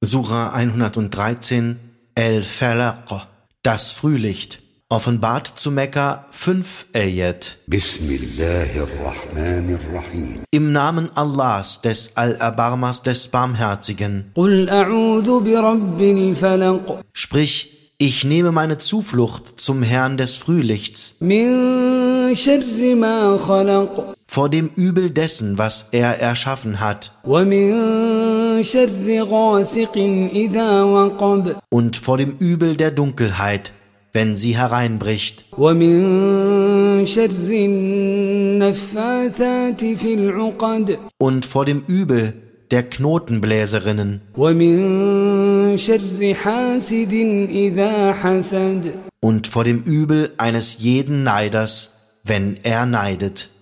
Sura 113, El-Falaq, das Frühlicht. Offenbart zu Mekka 5 Ayat. Bismillahirrahmanirrahim. Im Namen Allahs, des Allerbarmers, des Barmherzigen. قل أعوذ برب الفلق Sprich, ich nehme meine Zuflucht zum Herrn des Frühlichts, من شر ما خلق vor dem Übel dessen, was er erschaffen hat, ومن شر غاسق إذا وقب und vor dem Übel der Dunkelheit, wenn sie hereinbricht, ومن شر النفاثات في العقد und vor dem Übel der Knotenbläserinnen, ومن شر حاسد إذا حسد und vor dem Übel eines jeden Neiders, wenn er neidet.